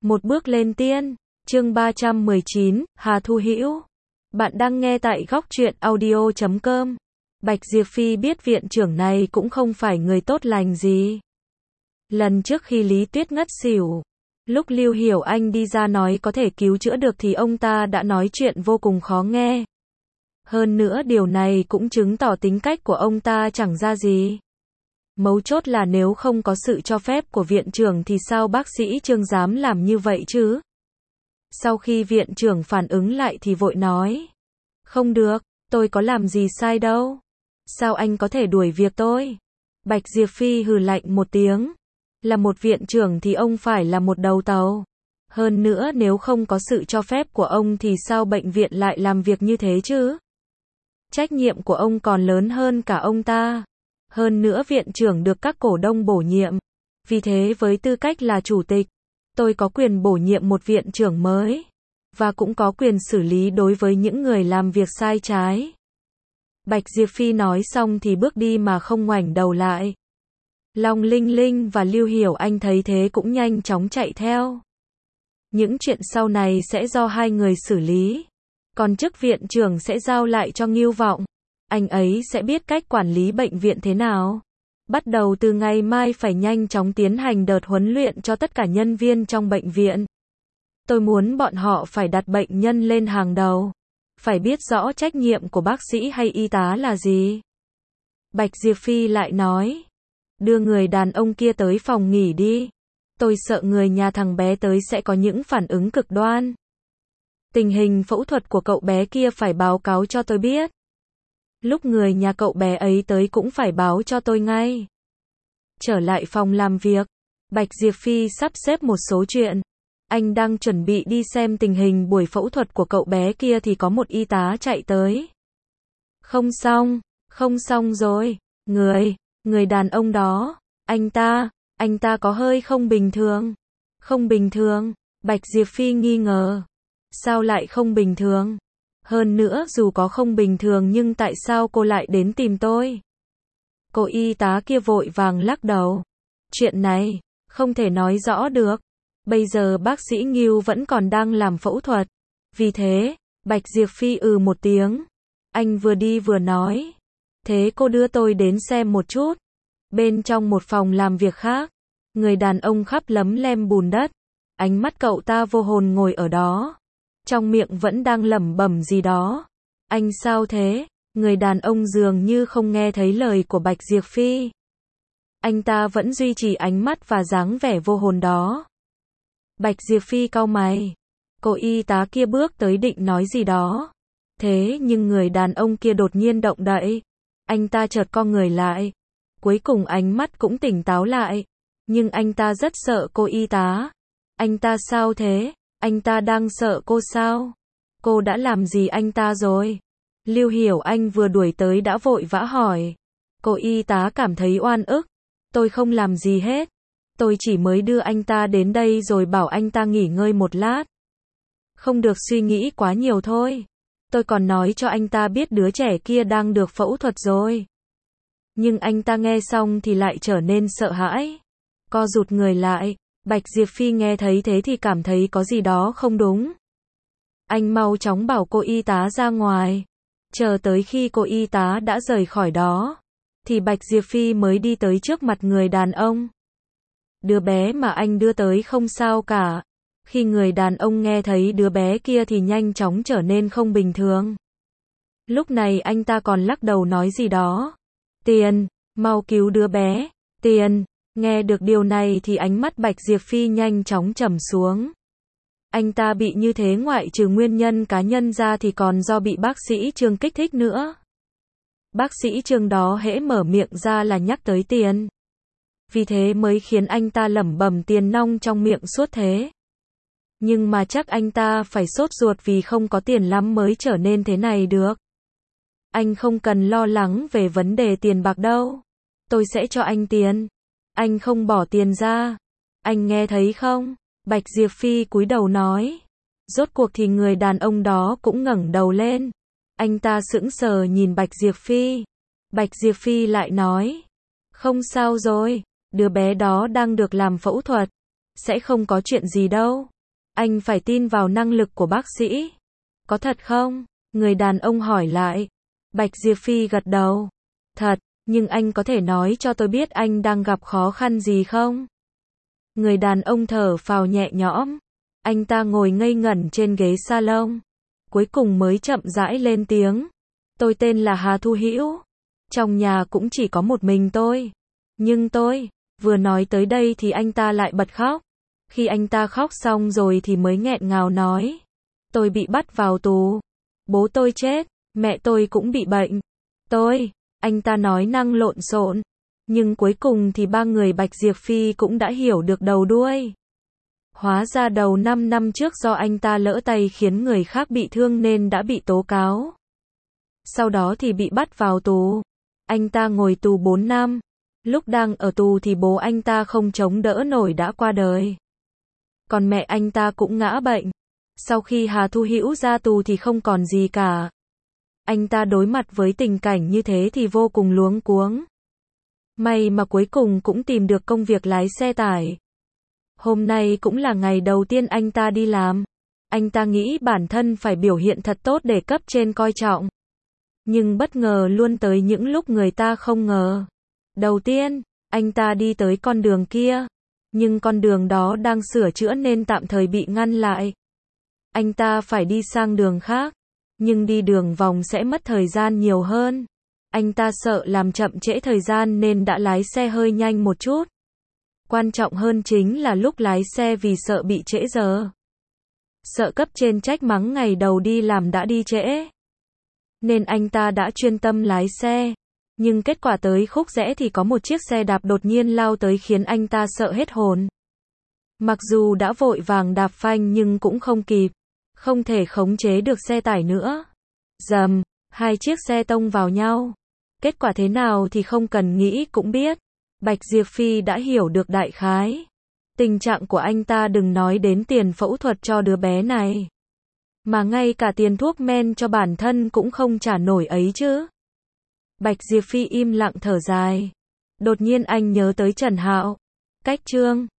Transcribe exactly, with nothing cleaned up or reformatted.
Một bước lên tiên, chương ba trăm mười chín, Hà Thu Hữu. Bạn đang nghe tại góc truyện audio chấm com. Bạch Diệp Phi biết viện trưởng này cũng không phải người tốt lành gì. Lần trước khi Lý Tuyết ngất xỉu, lúc Lưu Hiểu Anh đi ra nói có thể cứu chữa được thì ông ta đã nói chuyện vô cùng khó nghe. Hơn nữa điều này cũng chứng tỏ tính cách của ông ta chẳng ra gì. Mấu chốt là nếu không có sự cho phép của viện trưởng thì sao bác sĩ Trương dám làm như vậy chứ? Sau khi viện trưởng phản ứng lại thì vội nói. Không được, tôi có làm gì sai đâu. Sao anh có thể đuổi việc tôi? Bạch Diệp Phi hừ lạnh một tiếng. Là một viện trưởng thì ông phải là một đầu tàu. Hơn nữa nếu không có sự cho phép của ông thì sao bệnh viện lại làm việc như thế chứ? Trách nhiệm của ông còn lớn hơn cả ông ta. Hơn nữa viện trưởng được các cổ đông bổ nhiệm. Vì thế với tư cách là chủ tịch, tôi có quyền bổ nhiệm một viện trưởng mới. Và cũng có quyền xử lý đối với những người làm việc sai trái. Bạch Diệp Phi nói xong thì bước đi mà không ngoảnh đầu lại. Long Linh Linh và Lưu Hiểu Anh thấy thế cũng nhanh chóng chạy theo. Những chuyện sau này sẽ do hai người xử lý. Còn chức viện trưởng sẽ giao lại cho Ngưu Vọng. Anh ấy sẽ biết cách quản lý bệnh viện thế nào. Bắt đầu từ ngày mai phải nhanh chóng tiến hành đợt huấn luyện cho tất cả nhân viên trong bệnh viện. Tôi muốn bọn họ phải đặt bệnh nhân lên hàng đầu. Phải biết rõ trách nhiệm của bác sĩ hay y tá là gì. Bạch Diệp Phi lại nói. Đưa người đàn ông kia tới phòng nghỉ đi. Tôi sợ người nhà thằng bé tới sẽ có những phản ứng cực đoan. Tình hình phẫu thuật của cậu bé kia phải báo cáo cho tôi biết. Lúc người nhà cậu bé ấy tới cũng phải báo cho tôi ngay. Trở lại phòng làm việc, Bạch Diệp Phi sắp xếp một số chuyện. Anh đang chuẩn bị đi xem tình hình buổi phẫu thuật của cậu bé kia thì có một y tá chạy tới. Không xong, không xong rồi, người, người đàn ông đó, anh ta, anh ta có hơi không bình thường. Không bình thường, Bạch Diệp Phi nghi ngờ. Sao lại không bình thường? Hơn nữa dù có không bình thường nhưng tại sao cô lại đến tìm tôi? Cô y tá kia vội vàng lắc đầu. Chuyện này, không thể nói rõ được. Bây giờ bác sĩ Ngưu vẫn còn đang làm phẫu thuật. Vì thế, Bạch Diệp Phi ừ một tiếng. Anh vừa đi vừa nói. Thế cô đưa tôi đến xem một chút. Bên trong một phòng làm việc khác, người đàn ông khắp lấm lem bùn đất. Ánh mắt cậu ta vô hồn ngồi ở đó. Trong miệng vẫn đang lẩm bẩm gì đó. Anh sao thế? Người đàn ông dường như không nghe thấy lời của Bạch Diệp Phi. Anh ta vẫn duy trì ánh mắt và dáng vẻ vô hồn đó. Bạch Diệp Phi cau mày. Cô y tá kia bước tới định nói gì đó. Thế nhưng người đàn ông kia đột nhiên động đậy. Anh ta chợt co người lại. Cuối cùng ánh mắt cũng tỉnh táo lại. Nhưng anh ta rất sợ cô y tá. Anh ta sao thế? Anh ta đang sợ cô sao? Cô đã làm gì anh ta rồi? Lưu Hiểu Anh vừa đuổi tới đã vội vã hỏi. Cô y tá cảm thấy oan ức. Tôi không làm gì hết. Tôi chỉ mới đưa anh ta đến đây rồi bảo anh ta nghỉ ngơi một lát. Không được suy nghĩ quá nhiều thôi. Tôi còn nói cho anh ta biết đứa trẻ kia đang được phẫu thuật rồi. Nhưng anh ta nghe xong thì lại trở nên sợ hãi. Co rụt người lại. Bạch Diệp Phi nghe thấy thế thì cảm thấy có gì đó không đúng. Anh mau chóng bảo cô y tá ra ngoài. Chờ tới khi cô y tá đã rời khỏi đó, thì Bạch Diệp Phi mới đi tới trước mặt người đàn ông. Đứa bé mà anh đưa tới không sao cả. Khi người đàn ông nghe thấy đứa bé kia thì nhanh chóng trở nên không bình thường. Lúc này anh ta còn lắc đầu nói gì đó. Tiền, mau cứu đứa bé, tiền. Nghe được điều này thì ánh mắt Bạch Diệp Phi nhanh chóng trầm xuống. Anh ta bị như thế ngoại trừ nguyên nhân cá nhân ra thì còn do bị bác sĩ Trương kích thích nữa. Bác sĩ Trương đó hễ mở miệng ra là nhắc tới tiền. Vì thế mới khiến anh ta lẩm bẩm tiền nong trong miệng suốt thế. Nhưng mà chắc anh ta phải sốt ruột vì không có tiền lắm mới trở nên thế này được. Anh không cần lo lắng về vấn đề tiền bạc đâu. Tôi sẽ cho anh tiền. Anh không bỏ tiền ra. Anh nghe thấy không? Bạch Diệp Phi cúi đầu nói. Rốt cuộc thì người đàn ông đó cũng ngẩng đầu lên. Anh ta sững sờ nhìn Bạch Diệp Phi. Bạch Diệp Phi lại nói. Không sao rồi. Đứa bé đó đang được làm phẫu thuật. Sẽ không có chuyện gì đâu. Anh phải tin vào năng lực của bác sĩ. Có thật không? Người đàn ông hỏi lại. Bạch Diệp Phi gật đầu. Thật, nhưng anh có thể nói cho tôi biết anh đang gặp khó khăn gì không? Người đàn ông thở phào nhẹ nhõm. Anh ta ngồi ngây ngẩn trên ghế salon. Cuối cùng mới chậm rãi lên tiếng. Tôi tên là Hà Thu Hữu. Trong nhà cũng chỉ có một mình tôi. Nhưng tôi, vừa nói tới đây thì anh ta lại bật khóc. Khi anh ta khóc xong rồi thì mới nghẹn ngào nói. Tôi bị bắt vào tù. Bố tôi chết, mẹ tôi cũng bị bệnh. Tôi, anh ta nói năng lộn xộn. Nhưng cuối cùng thì ba người Bạch Diệp Phi cũng đã hiểu được đầu đuôi. Hóa ra đầu năm năm trước do anh ta lỡ tay khiến người khác bị thương nên đã bị tố cáo. Sau đó thì bị bắt vào tù. Anh ta ngồi tù bốn năm. Lúc đang ở tù thì bố anh ta không chống đỡ nổi đã qua đời. Còn mẹ anh ta cũng ngã bệnh. Sau khi Hà Thu Hữu ra tù thì không còn gì cả. Anh ta đối mặt với tình cảnh như thế thì vô cùng luống cuống. May mà cuối cùng cũng tìm được công việc lái xe tải. Hôm nay cũng là ngày đầu tiên anh ta đi làm. Anh ta nghĩ bản thân phải biểu hiện thật tốt để cấp trên coi trọng. Nhưng bất ngờ luôn tới những lúc người ta không ngờ. Đầu tiên, anh ta đi tới con đường kia. Nhưng con đường đó đang sửa chữa nên tạm thời bị ngăn lại. Anh ta phải đi sang đường khác. Nhưng đi đường vòng sẽ mất thời gian nhiều hơn. Anh ta sợ làm chậm trễ thời gian nên đã lái xe hơi nhanh một chút. Quan trọng hơn chính là lúc lái xe vì sợ bị trễ giờ. Sợ cấp trên trách mắng ngày đầu đi làm đã đi trễ. Nên anh ta đã chuyên tâm lái xe. Nhưng kết quả tới khúc rẽ thì có một chiếc xe đạp đột nhiên lao tới khiến anh ta sợ hết hồn. Mặc dù đã vội vàng đạp phanh nhưng cũng không kịp. Không thể khống chế được xe tải nữa. Dầm, hai chiếc xe tông vào nhau. Kết quả thế nào thì không cần nghĩ cũng biết. Bạch Diệp Phi đã hiểu được đại khái. Tình trạng của anh ta đừng nói đến tiền phẫu thuật cho đứa bé này. Mà ngay cả tiền thuốc men cho bản thân cũng không trả nổi ấy chứ. Bạch Diệp Phi im lặng thở dài. Đột nhiên anh nhớ tới Trần Hạo. Cách chương